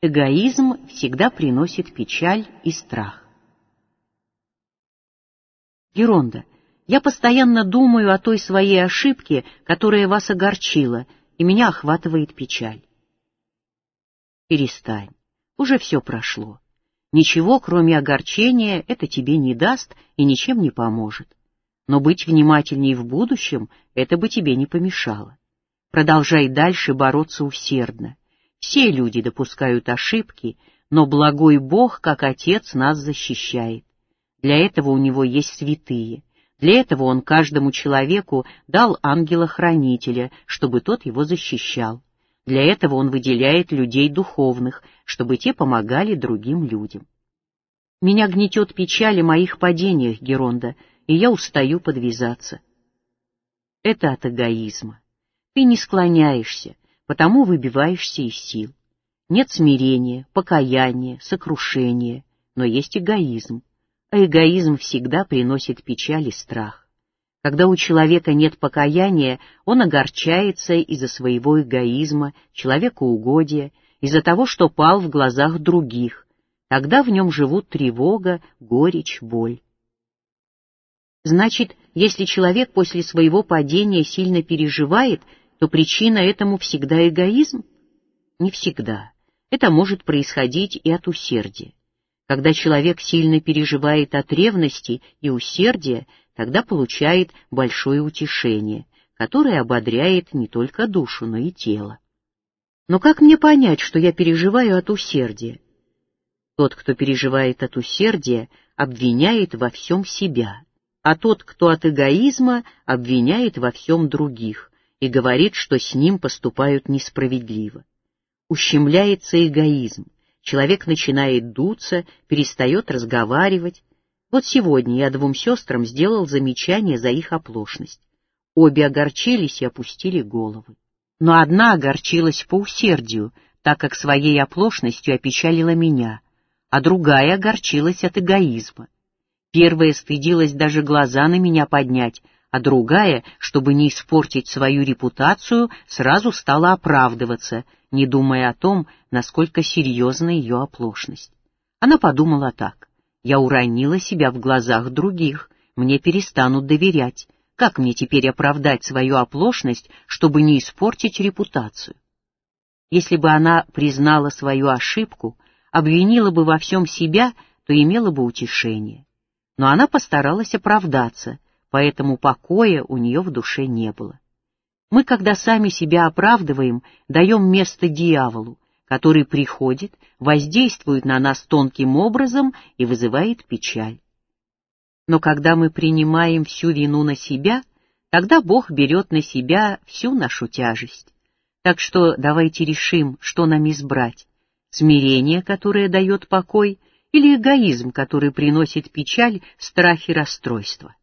Эгоизм всегда приносит печаль и страх. Геронда, я постоянно думаю о той своей ошибке, которая вас огорчила, и меня охватывает печаль. Перестань, уже все прошло. Ничего, кроме огорчения, это тебе не даст и ничем не поможет. Но быть внимательней в будущем это бы тебе не помешало. Продолжай дальше бороться усердно. Все люди допускают ошибки, но благой Бог, как Отец, нас защищает. Для этого у Него есть святые. Для этого Он каждому человеку дал ангела-хранителя, чтобы тот его защищал. Для этого Он выделяет людей духовных, чтобы те помогали другим людям. Меня гнетет печаль о моих падениях, Геронда, и я устаю подвязаться. Это от эгоизма. Ты не склоняешься, потому выбиваешься из сил. Нет смирения, покаяния, сокрушения, но есть эгоизм. А эгоизм всегда приносит печаль и страх. Когда у человека нет покаяния, он огорчается из-за своего эгоизма, человекоугодия, из-за того, что пал в глазах других. Тогда в нем живут тревога, горечь, боль. Значит, если человек после своего падения сильно переживает, то причина этому всегда эгоизм? Не всегда. Это может происходить и от усердия. Когда человек сильно переживает от ревности и усердия, тогда получает большое утешение, которое ободряет не только душу, но и тело. Но как мне понять, что я переживаю от усердия? Тот, кто переживает от усердия, обвиняет во всем себя, а тот, кто от эгоизма, обвиняет во всем других и говорит, что с ним поступают несправедливо. Ущемляется эгоизм, человек начинает дуться, перестает разговаривать. Вот сегодня я двум сестрам сделал замечание за их оплошность. Обе огорчились и опустили головы. Но одна огорчилась по усердию, так как своей оплошностью опечалила меня, а другая огорчилась от эгоизма. Первая стыдилась даже глаза на меня поднять, а другая, чтобы не испортить свою репутацию, сразу стала оправдываться, не думая о том, насколько серьезна ее оплошность. Она подумала так: я уронила себя в глазах других, мне перестанут доверять. Как мне теперь оправдать свою оплошность, чтобы не испортить репутацию? Если бы она признала свою ошибку, обвинила бы во всем себя, то имела бы утешение. Но она постаралась оправдаться, поэтому покоя у нее в душе не было. Мы, когда сами себя оправдываем, даем место дьяволу, который приходит, воздействует на нас тонким образом и вызывает печаль. Но когда мы принимаем всю вину на себя, тогда Бог берет на себя всю нашу тяжесть. Так что давайте решим, что нам избрать: смирение, которое дает покой, или эгоизм, который приносит печаль, страх и расстройство.